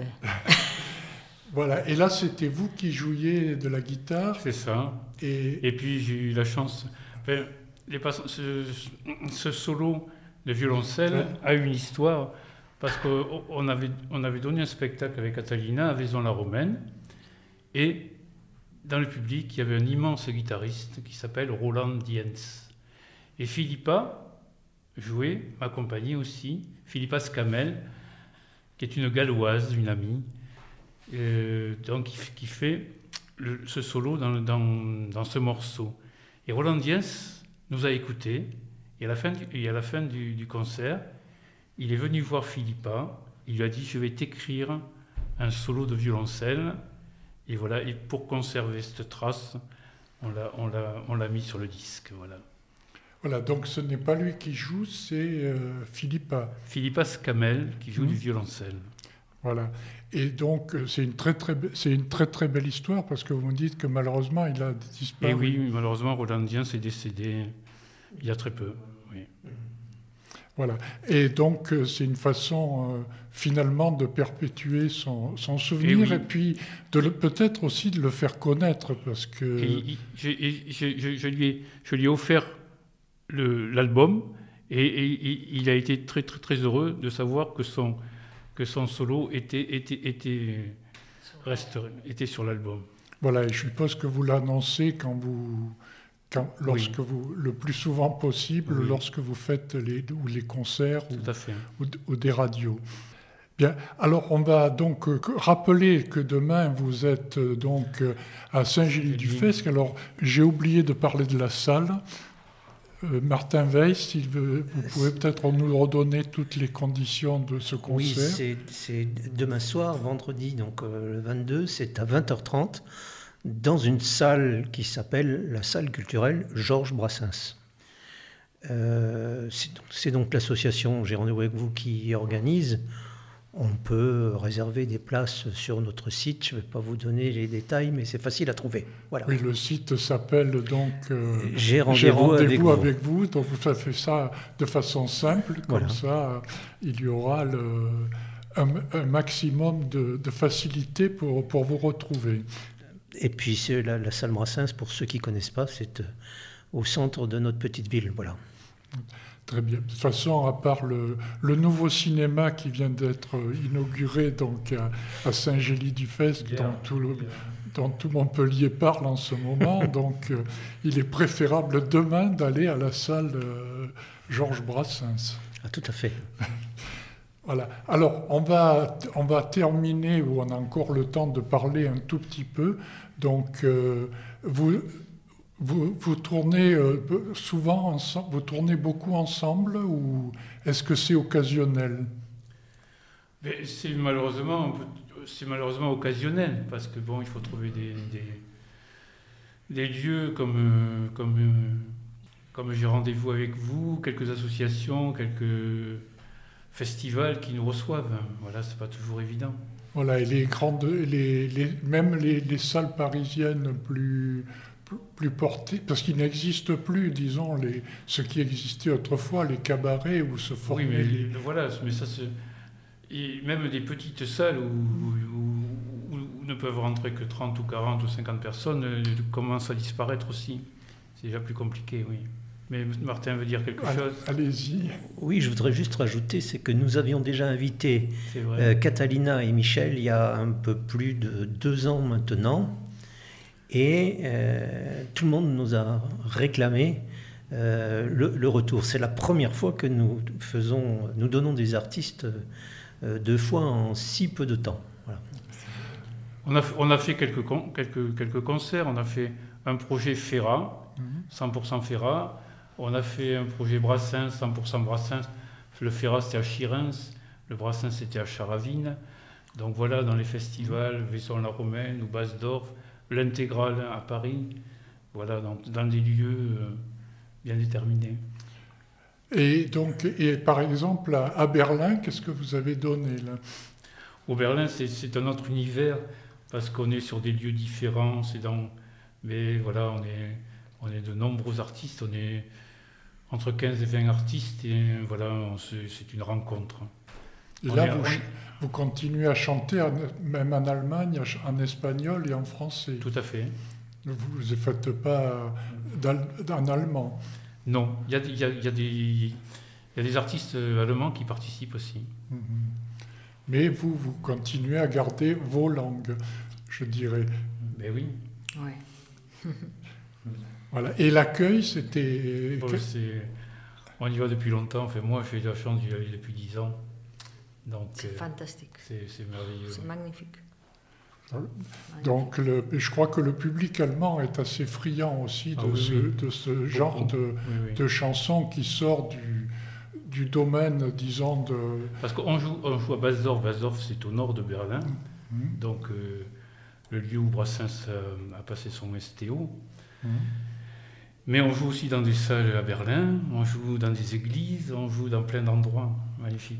Voilà, et là c'était vous qui jouiez de la guitare. C'est ça. Et, et puis j'ai eu la chance. Enfin, les pass- ce, ce solo de violoncelle ouais. a une histoire, parce qu'on avait, on avait donné un spectacle avec Catalina à Vaison-la-Romaine, et dans le public, il y avait un immense guitariste qui s'appelle Roland Diens. Et Philippa jouait, m'accompagnait aussi, Philippa Scamel, qui est une Galloise, une amie, euh, donc, qui, qui fait le, ce solo dans, dans, dans ce morceau. Et Roland Diens nous a écoutés. Et à la fin, du, et à la fin du, du concert, il est venu voir Philippa. Il lui a dit « Je vais t'écrire un solo de violoncelle. » Et voilà. Et pour conserver cette trace, on l'a, on l'a, on l'a mis sur le disque. Voilà. Voilà. Donc ce n'est pas lui qui joue, c'est euh, Philippa. Philippa Scamel qui joue mmh. du violoncelle. Voilà. Et donc c'est une très très c'est une très très belle histoire, parce que vous me dites que malheureusement il a disparu. Et oui, malheureusement Roland Diens est décédé il y a très peu. Oui. Voilà. Et donc, euh, c'est une façon, euh, finalement, de perpétuer son, son souvenir, et, oui. et puis de le, peut-être aussi de le faire connaître, parce que... Et, je, je, je, je, lui ai, je lui ai offert le, l'album, et, et, et il a été très, très, très heureux de savoir que son, que son solo était, était, était, reste, était sur l'album. Voilà, et je suppose que vous l'annoncez quand vous... Quand, lorsque oui. vous, le plus souvent possible, oui. lorsque vous faites les, ou les concerts ou, ou, ou des radios. Bien, alors on va donc euh, rappeler que demain vous êtes euh, donc euh, à Saint-Gély-du-Fesque. Alors j'ai oublié de parler de la salle. Euh, Martin Weiss, s'il veut, vous pouvez peut-être nous redonner toutes les conditions de ce concert. Oui, c'est, c'est demain soir, vendredi, donc euh, le vingt-deux, c'est à vingt heures trente, dans une salle qui s'appelle la salle culturelle Georges Brassens. Euh, c'est, donc, c'est donc l'association J'ai rendez-vous avec vous qui organise. On peut réserver des places sur notre site. Je ne vais pas vous donner les détails, mais c'est facile à trouver. Voilà. Oui, le site s'appelle donc euh, J'ai rendez-vous, rendez-vous avec, vous. avec vous. Donc vous faites ça de façon simple, comme voilà. ça, il y aura le, un, un maximum de, de facilité pour, pour vous retrouver. Et puis c'est la, la salle Brassens, pour ceux qui ne connaissent pas, c'est euh, au centre de notre petite ville. Voilà. Très bien. De toute façon, à part le, le nouveau cinéma qui vient d'être inauguré donc à, à Saint-Gély-du-Fesque, yeah, dont, tout le, yeah. dont tout Montpellier parle en ce moment, donc euh, il est préférable demain d'aller à la salle euh, Georges Brassens. Ah, tout à fait. Voilà. Alors, on va, on va terminer, où on a encore le temps de parler un tout petit peu. Donc, euh, vous... Vous, vous tournez euh, souvent ensemble, vous tournez beaucoup ensemble ou est-ce que c'est occasionnel? Mais c'est malheureusement, c'est malheureusement occasionnel parce que bon, il faut trouver des, des, des lieux comme, comme, comme J'ai rendez-vous avec vous, quelques associations, quelques festivals qui nous reçoivent. Voilà, c'est pas toujours évident. Voilà, et les grandes, les, les, même les, les salles parisiennes plus plus porté, parce qu'il n'existe plus, disons, les, ce qui existait autrefois, les cabarets où se formaient... Oui, mais les... voilà, mais ça se... Et même des petites salles où, où, où, où ne peuvent rentrer que trente ou quarante ou cinquante personnes euh, commencent à disparaître aussi. C'est déjà plus compliqué, oui. Mais Martin veut dire quelque Allez, chose. Allez-y. Oui, je voudrais juste rajouter, c'est que nous avions déjà invité euh, Catalina et Michel il y a un peu plus de deux ans maintenant. Et euh, tout le monde nous a réclamé euh, le, le retour. C'est la première fois que nous faisons, nous donnons des artistes euh, deux fois en si peu de temps. Voilà. On a, on a fait quelques, quelques, quelques concerts. On a fait un projet Ferrat, cent pour cent Ferrat. On a fait un projet Brassens, cent pour cent Brassens. Le Ferrat, c'était à Chirens. Le Brassens, c'était à Charavine. Donc voilà, dans les festivals, Vaison-la-Romaine ou Basdorf, l'intégrale à Paris, voilà, donc dans des lieux euh, bien déterminés. Et donc, et par exemple, à, à Berlin, qu'est-ce que vous avez donné là? Au Berlin, c'est, c'est un autre univers, parce qu'on est sur des lieux différents, c'est dans, mais voilà, on est, on est de nombreux artistes, on est entre quinze et vingt artistes, et voilà, on se, c'est une rencontre. Et là, vous, vous continuez à chanter, en, même en Allemagne, en espagnol et en français. Tout à fait. Vous ne faites pas en allemand? Non, il y a, y, a, y, a y a des artistes allemands qui participent aussi. Mm-hmm. Mais vous, vous continuez à garder vos langues, je dirais. Ben oui. Ouais. Voilà. Et l'accueil, c'était... Bon, c'est... On y va depuis longtemps. Enfin, moi, j'ai eu la chance d'y aller depuis dix ans. Donc, c'est euh, fantastique. C'est, c'est merveilleux. C'est magnifique. Donc, le, je crois que le public allemand est assez friand aussi de, ah, oui, ce, oui. de ce genre bon, de, oui, oui. de chansons qui sort du, du domaine, disons, de... Parce qu'on joue, on joue à Basdorf. Basdorf, c'est au nord de Berlin. Mmh. Donc, euh, le lieu où Brassens a, a passé son S T O. Mmh. Mais on joue aussi dans des salles à Berlin, on joue dans des églises, on joue dans plein d'endroits magnifiques.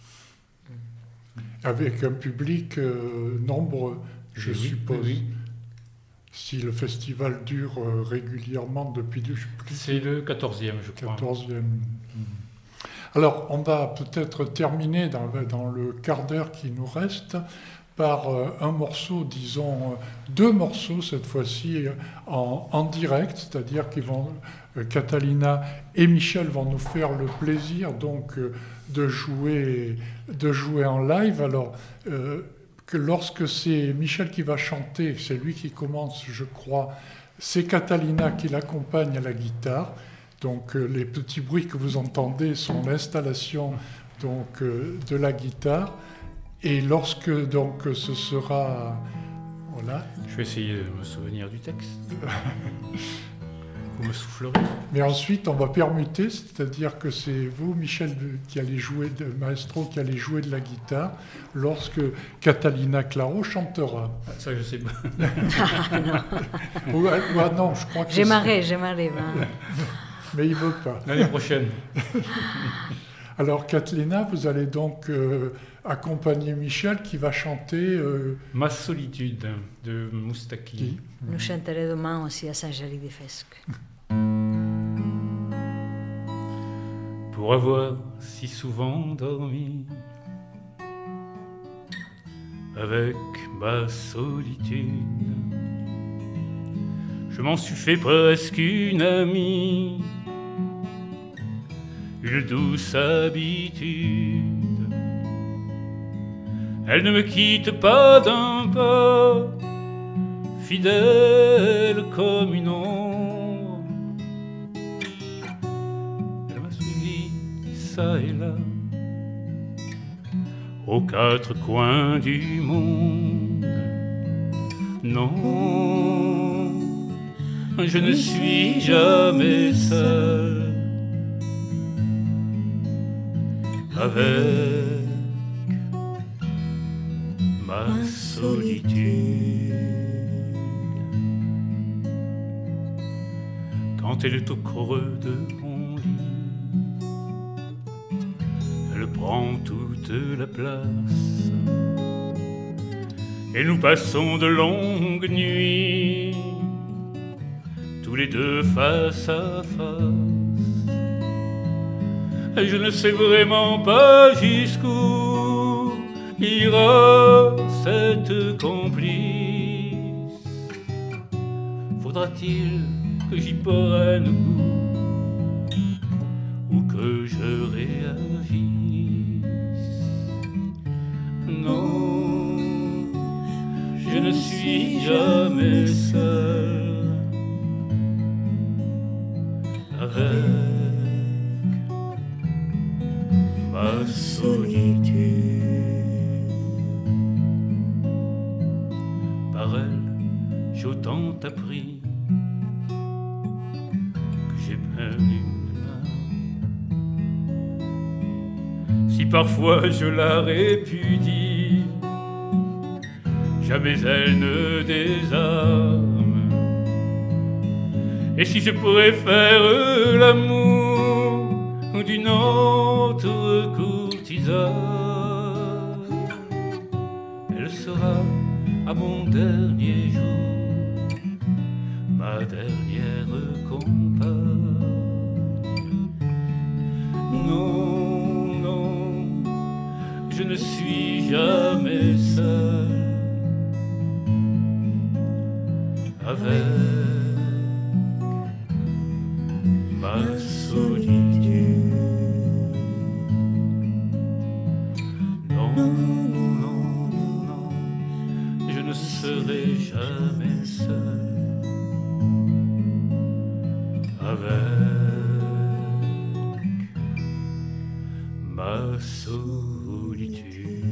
Avec un public euh, nombreux, je oui, suppose. Oui. Si le festival dure euh, régulièrement depuis... Je plus C'est le quatorzième, je crois. quatorzième. Mmh. Alors, on va peut-être terminer dans, dans le quart d'heure qui nous reste par euh, un morceau, disons, euh, deux morceaux cette fois-ci en, en direct, c'est-à-dire qu'ils vont... Euh, Catalina et Michel vont nous faire le plaisir donc euh, de jouer, de jouer en live. Alors, euh, que lorsque c'est Michel qui va chanter, c'est lui qui commence, je crois, c'est Catalina qui l'accompagne à la guitare. Donc, euh, les petits bruits que vous entendez sont l'installation donc, euh, de la guitare. Et lorsque donc ce sera... Voilà. Je vais essayer de me souvenir du texte. Vous me soufflerez. Mais ensuite, on va permuter, c'est-à-dire que c'est vous, Michel, qui allez jouer, de maestro, qui allez jouer de la guitare lorsque Catalina Claro chantera. Ah, ça, je sais pas. Ah, non. ou, ou, ah non, je crois que J'aimerais, j'aimerais. Ben. Mais il ne veut pas. L'année prochaine. Alors, Catalina, vous allez donc euh, accompagner Michel qui va chanter... Euh, Ma solitude de Moustaki. Qui Nous chanterons demain aussi à Saint-Gély-des-Fesques. Pour avoir si souvent dormi avec ma solitude, je m'en suis fait presque une amie, une douce habitude. Elle ne me quitte pas d'un pas, fidèle comme une ombre. Elle m'a suivi ça et là, aux quatre coins du monde. Non, je ne suis jamais seul avec ma solitude. Quand elle est au creux de mon lit, elle prend toute la place, et nous passons de longues nuits, tous les deux face à face. Et je ne sais vraiment pas jusqu'où ira cette complice. Faudra-t-il que j'y prenne goût ou que je réagisse? Non, je ne suis jamais seul avec ma solitude. Par elle, j'ai autant appris que j'ai perdu mes mains. Si parfois je la répudie, jamais elle ne désarme. Et si je préfère l'amour d'une autre courtisane, elle sera à mon dernier jour ma dernière compagne. Non, non, je ne suis jamais seul avec ma solitude. Non, non, non, non, je ne serai jamais seul avec ma solitude.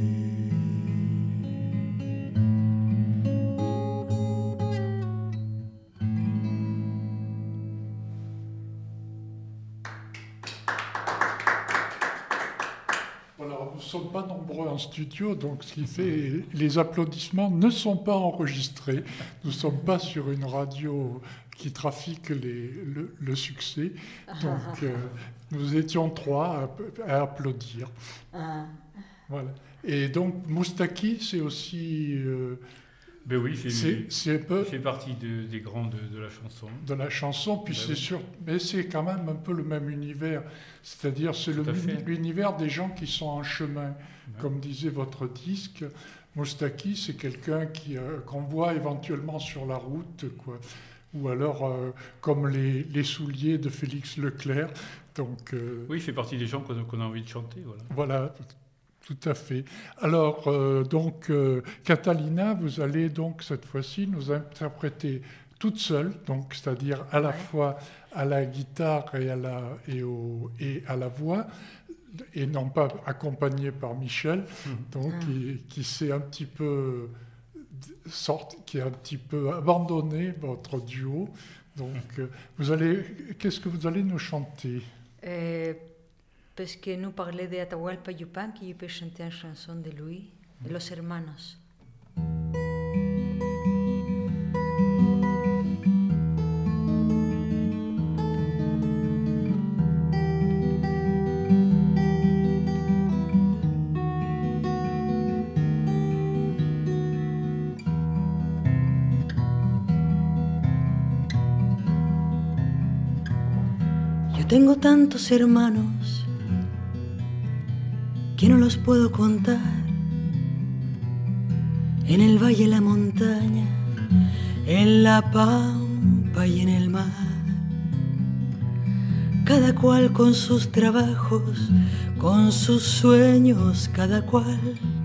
Voilà, nous ne sommes pas nombreux en studio, donc ce qui fait les applaudissements ne sont pas enregistrés. Nous ne sommes pas sur une radio qui trafique les, le, le succès. Donc euh, nous étions trois à, à applaudir. Voilà. Et donc Moustaki, c'est aussi... Euh, Ben oui, c'est, c'est, c'est un peu fait partie de, des grands de, de la chanson. De la chanson, puis ben c'est oui. sûr, mais c'est quand même un peu le même univers. C'est-à-dire, c'est le, l'univers des gens qui sont en chemin. Ouais. Comme disait votre disque, Moustaki, c'est quelqu'un qui, euh, qu'on voit éventuellement sur la route, quoi. Ou alors euh, comme les, les souliers de Félix Leclerc. Donc, euh, oui, il fait partie des gens qu'on, qu'on a envie de chanter. Voilà. Voilà. Tout à fait. Alors, euh, donc, euh, Catalina, vous allez donc cette fois-ci nous interpréter toute seule, donc, c'est-à-dire à la ouais. fois à la guitare et à la, et au, et à la voix, et non pas accompagné par Michel, donc Ah. qui, qui s'est un petit peu sorti, qui a un petit peu abandonné votre duo. Donc, euh, vous allez, qu'est-ce que vous allez nous chanter? Euh, parce que nous parlons d'Atahualpa Yupanqui, je peux chanter une chanson de lui, de Los Hermanos. Tengo tantos hermanos que no los puedo contar. En el valle, en la montaña, en la pampa y en el mar. Cada cual con sus trabajos, con sus sueños, cada cual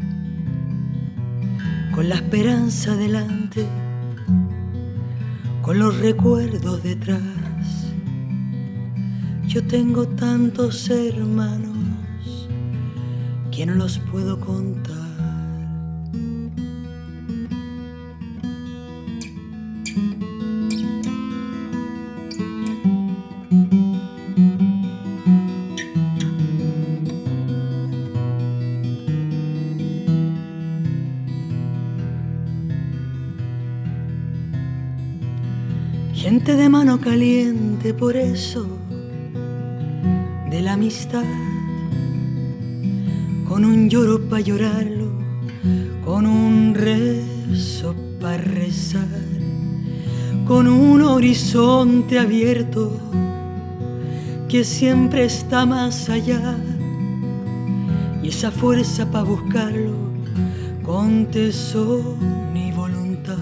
con la esperanza delante, con los recuerdos detrás. Yo tengo tantos hermanos que no los puedo contar. Gente de mano caliente, por eso de la amistad, con un lloro pa' llorarlo, con un rezo pa' rezar, con un horizonte abierto que siempre está más allá, y esa fuerza pa' buscarlo con tesón y voluntad.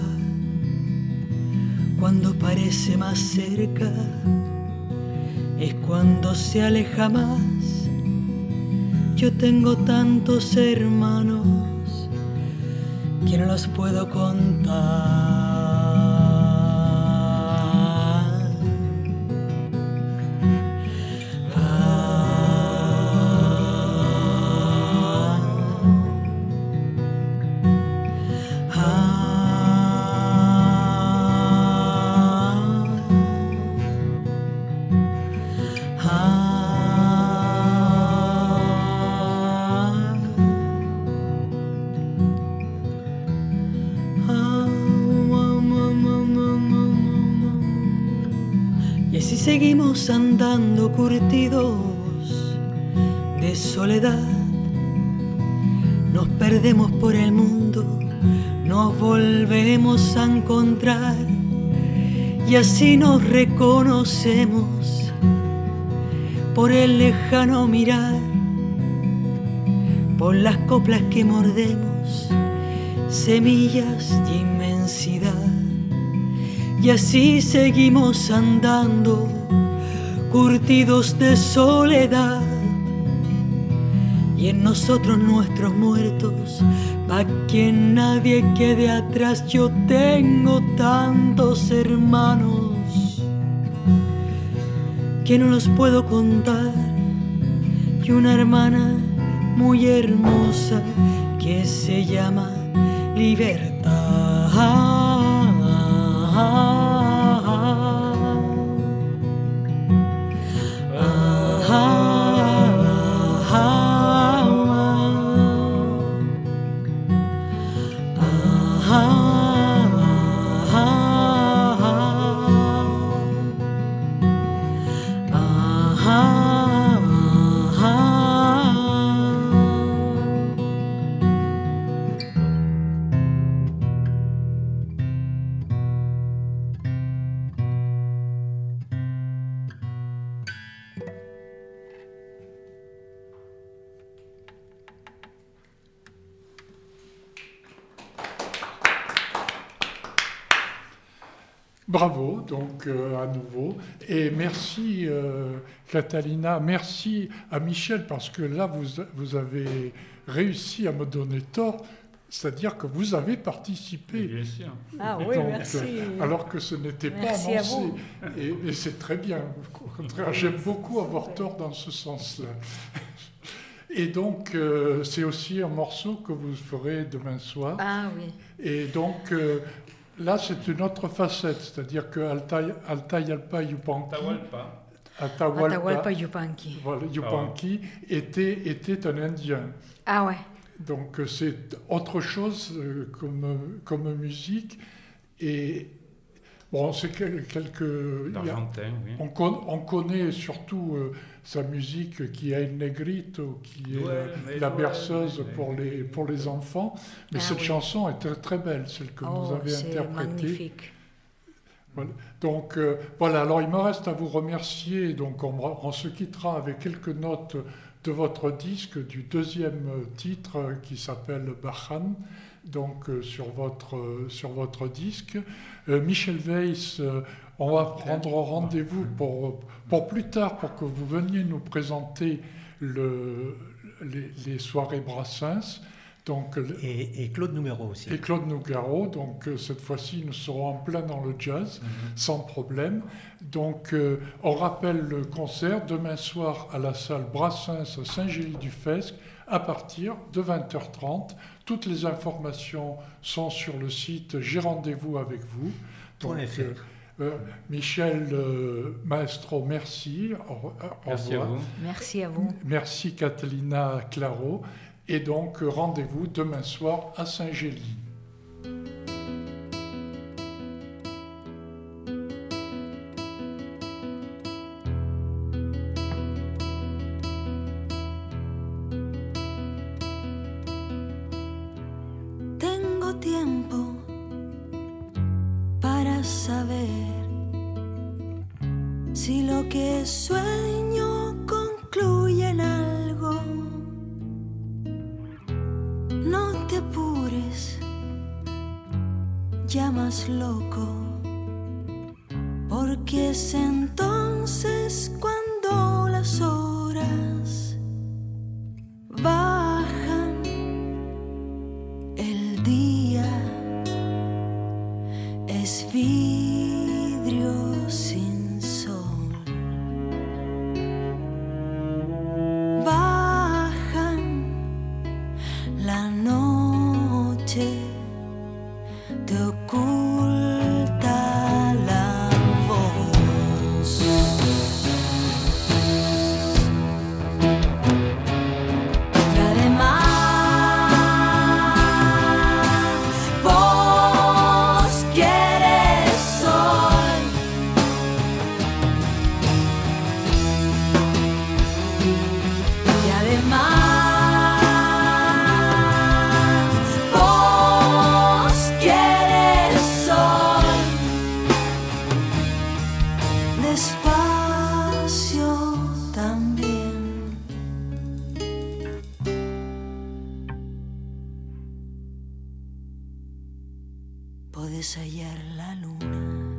Cuando parece más cerca es cuando se aleja más. Yo tengo tantos hermanos que no los puedo contar. Seguimos andando curtidos de soledad, nos perdemos por el mundo, nos volvemos a encontrar y así nos reconocemos por el lejano mirar, por las coplas que mordemos, semillas de inmensidad. Y así seguimos andando, curtidos de soledad. Y en nosotros nuestros muertos, pa' que nadie quede atrás. Yo tengo tantos hermanos que no los puedo contar. Y una hermana muy hermosa que se llama Libertad. Bravo, donc euh, à nouveau. Et merci euh, Catalina, merci à Michel, parce que là, vous, vous avez réussi à me donner tort, c'est-à-dire que vous avez participé. Bien sûr. Ah oui, Donc, merci. euh, alors que ce n'était pas Merci à annoncé. vous. Et, et c'est très bien. Au contraire, j'aime beaucoup avoir tort dans ce sens-là. Et donc, euh, c'est aussi un morceau que vous ferez demain soir. Ah oui. Et donc, euh, là, c'est une autre facette, c'est-à-dire que Altai- Atahualpa Yupanqui, Atahualpa. Atahualpa, Atahualpa Yupanqui. voilà, Yupanqui était, était un Indien. Ah ouais. Donc, euh, c'est autre chose euh, comme, comme musique. Et bon, c'est quel- quelques... il y a- L'Argentin, oui. On, con- on connaît surtout euh, sa musique qui est El Negrito, qui est Ouais, euh, mais la ouais, berceuse mais- pour les, pour les enfants. Mais Ah cette oui. chanson est très, très belle, celle que vous Oh, avez c'est interprétée. magnifique. Voilà. Donc euh, voilà, alors il me reste à vous remercier. Donc on, on se quittera avec quelques notes de votre disque, du deuxième titre euh, qui s'appelle Bajan, donc euh, sur, votre, euh, sur votre disque. Euh, Michel Weiss, euh, on va prendre rendez-vous pour, pour plus tard, pour que vous veniez nous présenter le, les, les soirées Brassens. Donc, le- Et, et Claude Nougaro aussi. et Claude Nougaro, donc euh, cette fois-ci nous serons en plein dans le jazz, sans problème. Donc euh, on rappelle le concert demain soir à la salle Brassens à Saint-Gély-du-Fesque à partir de vingt heures trente. Toutes les informations sont sur le site J'ai rendez-vous avec vous. Donc, Point F R. euh, euh, Michel euh, Maestro, merci. Au, au Merci à revoir. vous. Merci à vous. Merci Catalina Claro. Et donc, rendez-vous demain soir à Saint-Gély. Tengo tiempo para saber si lo que sueño concluye en algo. No te apures, llamas loco, porque es entonces cuando las horas bajan, el día es vidrio sin sol. Bajan, la noche te oculta la voz. Y además vos quieres sol. Y además vos quieres sol. Despacio también. Podés hallar la luna